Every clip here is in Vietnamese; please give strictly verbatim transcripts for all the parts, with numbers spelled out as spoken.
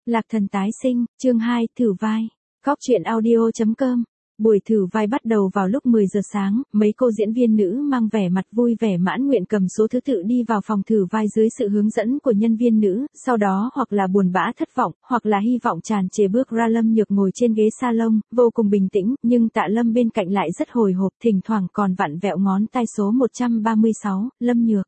Lạc thần tái sinh, chương hai, thử vai. Góc truyện audio chấm com. Buổi thử vai bắt đầu vào lúc mười giờ sáng, mấy cô diễn viên nữ mang vẻ mặt vui vẻ mãn nguyện cầm số thứ tự đi vào phòng thử vai dưới sự hướng dẫn của nhân viên nữ, sau đó hoặc là buồn bã thất vọng, hoặc là hy vọng tràn trề bước ra. Lâm Nhược ngồi trên ghế salon, vô cùng bình tĩnh, nhưng Tạ Lâm bên cạnh lại rất hồi hộp, thỉnh thoảng còn vặn vẹo ngón tay số một trăm ba mươi sáu, Lâm Nhược.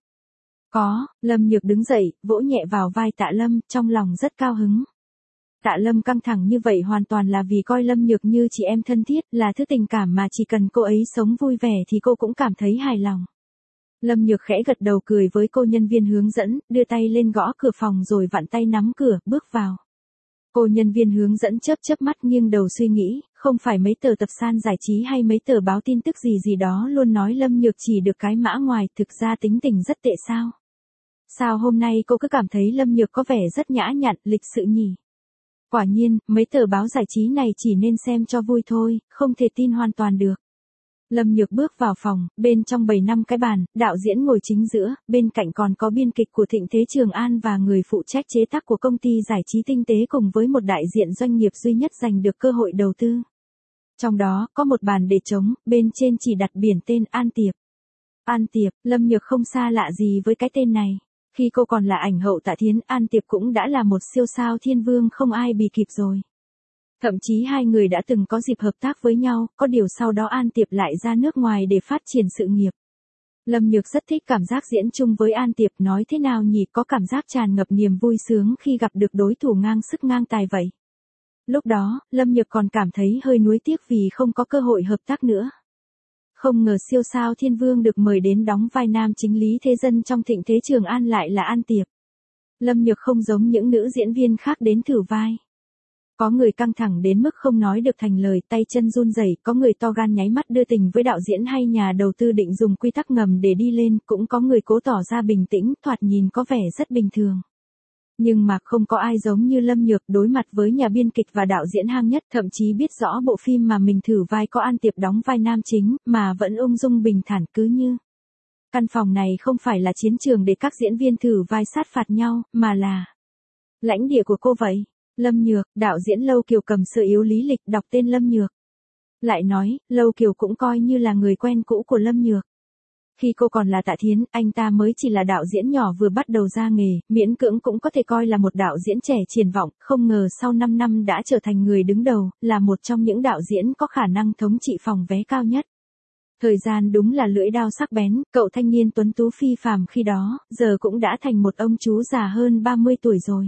Có, Lâm Nhược đứng dậy, vỗ nhẹ vào vai Tạ Lâm, trong lòng rất cao hứng. Tạ Lâm căng thẳng như vậy hoàn toàn là vì coi Lâm Nhược như chị em thân thiết, là thứ tình cảm mà chỉ cần cô ấy sống vui vẻ thì cô cũng cảm thấy hài lòng. Lâm Nhược khẽ gật đầu cười với cô nhân viên hướng dẫn, đưa tay lên gõ cửa phòng rồi vặn tay nắm cửa, bước vào. Cô nhân viên hướng dẫn chớp chớp mắt nghiêng đầu suy nghĩ, không phải mấy tờ tập san giải trí hay mấy tờ báo tin tức gì gì đó luôn nói Lâm Nhược chỉ được cái mã ngoài, thực ra tính tình rất tệ sao? Sao hôm nay cô cứ cảm thấy Lâm Nhược có vẻ rất nhã nhặn, lịch sự nhỉ? Quả nhiên, mấy tờ báo giải trí này chỉ nên xem cho vui thôi, không thể tin hoàn toàn được. Lâm Nhược bước vào phòng, bên trong bày năm cái bàn, đạo diễn ngồi chính giữa, bên cạnh còn có biên kịch của Thịnh Thế Trường An và người phụ trách chế tác của công ty giải trí Tinh Tế cùng với một đại diện doanh nghiệp duy nhất giành được cơ hội đầu tư. Trong đó, có một bàn để trống, bên trên chỉ đặt biển tên An Tiệp. An Tiệp, Lâm Nhược không xa lạ gì với cái tên này. Khi cô còn là ảnh hậu Tạ Thiến, An Tiệp cũng đã là một siêu sao thiên vương không ai bì kịp rồi. Thậm chí hai người đã từng có dịp hợp tác với nhau, có điều sau đó An Tiệp lại ra nước ngoài để phát triển sự nghiệp. Lâm Nhược rất thích cảm giác diễn chung với An Tiệp, nói thế nào nhỉ, có cảm giác tràn ngập niềm vui sướng khi gặp được đối thủ ngang sức ngang tài vậy. Lúc đó, Lâm Nhược còn cảm thấy hơi nuối tiếc vì không có cơ hội hợp tác nữa. Không ngờ siêu sao thiên vương được mời đến đóng vai nam chính Lý Thế Dân trong Thịnh Thế Trường An lại là An Tiệp. Lâm Nhược không giống những nữ diễn viên khác đến thử vai. Có người căng thẳng đến mức không nói được thành lời, tay chân run rẩy, có người to gan nháy mắt đưa tình với đạo diễn hay nhà đầu tư định dùng quy tắc ngầm để đi lên, cũng có người cố tỏ ra bình tĩnh, thoạt nhìn có vẻ rất bình thường. Nhưng mà không có ai giống như Lâm Nhược đối mặt với nhà biên kịch và đạo diễn hang nhất, thậm chí biết rõ bộ phim mà mình thử vai có An Tiệp đóng vai nam chính, mà vẫn ung dung bình thản cứ như. Căn phòng này không phải là chiến trường để các diễn viên thử vai sát phạt nhau, mà là lãnh địa của cô vậy. Lâm Nhược, đạo diễn Lâu Kiều cầm sự yếu lý lịch đọc tên Lâm Nhược. Lại nói, Lâu Kiều cũng coi như là người quen cũ của Lâm Nhược. Khi cô còn là Tạ Thiến, anh ta mới chỉ là đạo diễn nhỏ vừa bắt đầu ra nghề, miễn cưỡng cũng có thể coi là một đạo diễn trẻ triển vọng, không ngờ sau năm năm đã trở thành người đứng đầu, là một trong những đạo diễn có khả năng thống trị phòng vé cao nhất. Thời gian đúng là lưỡi dao sắc bén, cậu thanh niên tuấn tú phi phàm khi đó, giờ cũng đã thành một ông chú già hơn ba mươi tuổi rồi.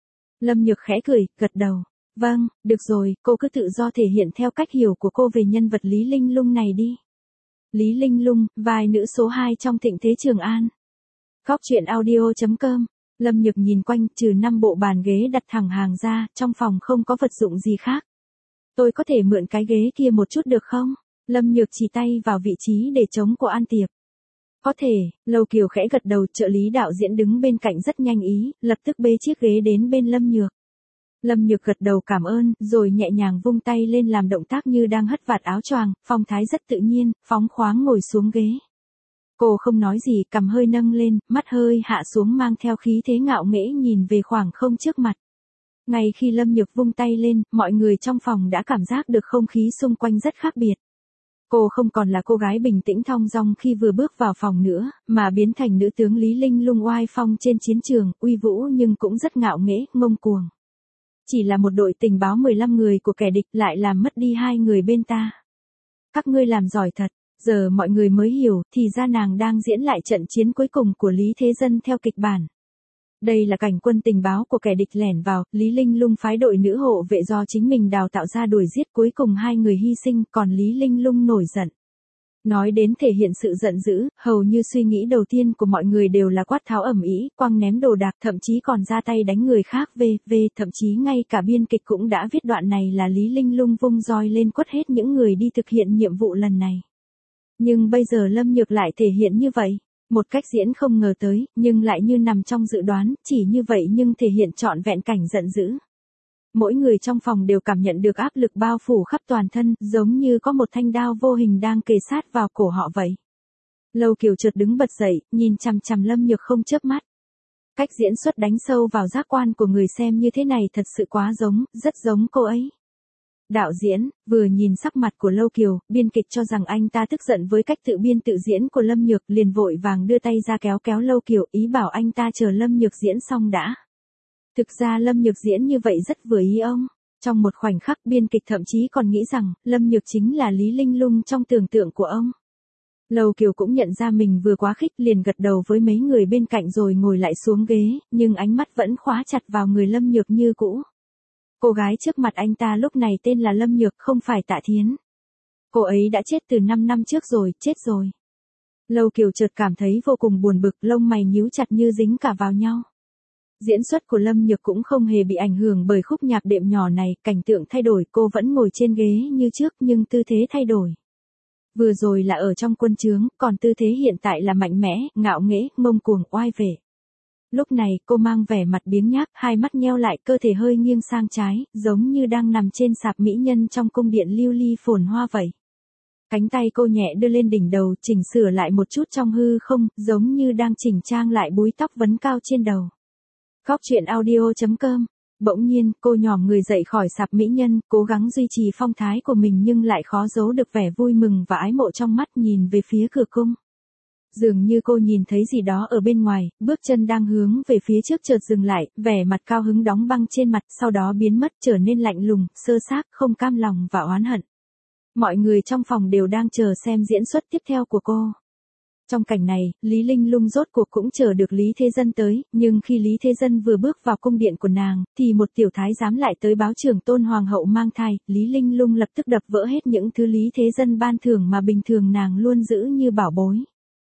Lâm Nhược khẽ cười, gật đầu. Vâng, được rồi, cô cứ tự do thể hiện theo cách hiểu của cô về nhân vật Lý Linh Lung này đi. Lý Linh Lung, vai nữ số hai trong Thịnh Thế Trường An. Góc truyện audio chấm com. Lâm Nhược nhìn quanh, trừ năm bộ bàn ghế đặt thẳng hàng ra, trong phòng không có vật dụng gì khác. Tôi có thể mượn cái ghế kia một chút được không? Lâm Nhược chỉ tay vào vị trí để trống của An Tiệp. Có thể, Lâu Kiều khẽ gật đầu, trợ lý đạo diễn đứng bên cạnh rất nhanh ý, lập tức bê chiếc ghế đến bên Lâm Nhược. Lâm Nhược gật đầu cảm ơn, rồi nhẹ nhàng vung tay lên làm động tác như đang hất vạt áo choàng, phong thái rất tự nhiên, phóng khoáng ngồi xuống ghế. Cô không nói gì, cằm hơi nâng lên, mắt hơi hạ xuống mang theo khí thế ngạo nghễ nhìn về khoảng không trước mặt. Ngay khi Lâm Nhược vung tay lên, mọi người trong phòng đã cảm giác được không khí xung quanh rất khác biệt. Cô không còn là cô gái bình tĩnh thong dong khi vừa bước vào phòng nữa, mà biến thành nữ tướng Lý Linh Lung oai phong trên chiến trường, uy vũ nhưng cũng rất ngạo nghễ, ngông cuồng. Chỉ là một đội tình báo mười lăm người của kẻ địch lại làm mất đi hai người bên ta. Các ngươi làm giỏi thật, giờ mọi người mới hiểu, thì ra nàng đang diễn lại trận chiến cuối cùng của Lý Thế Dân theo kịch bản. Đây là cảnh quân tình báo của kẻ địch lẻn vào, Lý Linh Lung phái đội nữ hộ vệ do chính mình đào tạo ra đuổi giết, cuối cùng hai người hy sinh, còn Lý Linh Lung nổi giận. Nói đến thể hiện sự giận dữ, hầu như suy nghĩ đầu tiên của mọi người đều là quát tháo ầm ĩ, quăng ném đồ đạc, thậm chí còn ra tay đánh người khác về, về, thậm chí ngay cả biên kịch cũng đã viết đoạn này là Lý Linh Lung vung roi lên quất hết những người đi thực hiện nhiệm vụ lần này. Nhưng bây giờ Lâm Nhược lại thể hiện như vậy. Một cách diễn không ngờ tới, nhưng lại như nằm trong dự đoán, chỉ như vậy nhưng thể hiện trọn vẹn cảnh giận dữ. Mỗi người trong phòng đều cảm nhận được áp lực bao phủ khắp toàn thân, giống như có một thanh đao vô hình đang kề sát vào cổ họ vậy. Lâu Kiều chợt đứng bật dậy, nhìn chằm chằm Lâm Nhược không chớp mắt. Cách diễn xuất đánh sâu vào giác quan của người xem như thế này thật sự quá giống, rất giống cô ấy. Đạo diễn, vừa nhìn sắc mặt của Lâu Kiều, biên kịch cho rằng anh ta tức giận với cách tự biên tự diễn của Lâm Nhược, liền vội vàng đưa tay ra kéo kéo Lâu Kiều, ý bảo anh ta chờ Lâm Nhược diễn xong đã. Thực ra Lâm Nhược diễn như vậy rất vừa ý ông. Trong một khoảnh khắc biên kịch thậm chí còn nghĩ rằng, Lâm Nhược chính là Lý Linh Lung trong tưởng tượng của ông. Lâu Kiều cũng nhận ra mình vừa quá khích, liền gật đầu với mấy người bên cạnh rồi ngồi lại xuống ghế, nhưng ánh mắt vẫn khóa chặt vào người Lâm Nhược như cũ. Cô gái trước mặt anh ta lúc này tên là Lâm Nhược, không phải Tạ Thiến. Cô ấy đã chết từ năm năm trước rồi, chết rồi. Lâu Kiều chợt cảm thấy vô cùng buồn bực, lông mày nhíu chặt như dính cả vào nhau. Diễn xuất của Lâm Nhược cũng không hề bị ảnh hưởng bởi khúc nhạc đệm nhỏ này, cảnh tượng thay đổi, cô vẫn ngồi trên ghế như trước nhưng tư thế thay đổi. Vừa rồi là ở trong quân trướng, còn tư thế hiện tại là mạnh mẽ, ngạo nghễ, ngông cuồng, oai vệ. Lúc này cô mang vẻ mặt biếng nhác, hai mắt nheo lại, cơ thể hơi nghiêng sang trái, giống như đang nằm trên sạp mỹ nhân trong cung điện lưu ly phồn hoa vậy. Cánh tay cô nhẹ đưa lên đỉnh đầu, chỉnh sửa lại một chút trong hư không, giống như đang chỉnh trang lại búi tóc vấn cao trên đầu. Góc truyện audio chấm com. Bỗng nhiên, cô nhòm người dậy khỏi sạp mỹ nhân, cố gắng duy trì phong thái của mình nhưng lại khó giấu được vẻ vui mừng và ái mộ trong mắt, nhìn về phía cửa cung. Dường như cô nhìn thấy gì đó ở bên ngoài, bước chân đang hướng về phía trước chợt dừng lại, vẻ mặt cao hứng đóng băng trên mặt, sau đó biến mất trở nên lạnh lùng, sơ xác, không cam lòng và oán hận. Mọi người trong phòng đều đang chờ xem diễn xuất tiếp theo của cô. Trong cảnh này, Lý Linh Lung rốt cuộc cũng chờ được Lý Thế Dân tới, nhưng khi Lý Thế Dân vừa bước vào cung điện của nàng, thì một tiểu thái giám lại tới báo trưởng Tôn Hoàng hậu mang thai, Lý Linh Lung lập tức đập vỡ hết những thứ Lý Thế Dân ban thưởng mà bình thường nàng luôn giữ như bảo bối.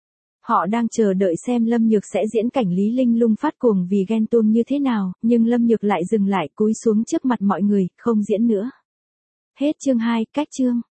Họ đang chờ đợi xem Lâm Nhược sẽ diễn cảnh Lý Linh Lung phát cuồng vì ghen tuông như thế nào, nhưng Lâm Nhược lại dừng lại, cúi xuống trước mặt mọi người, không diễn nữa. Hết chương hai, cách chương.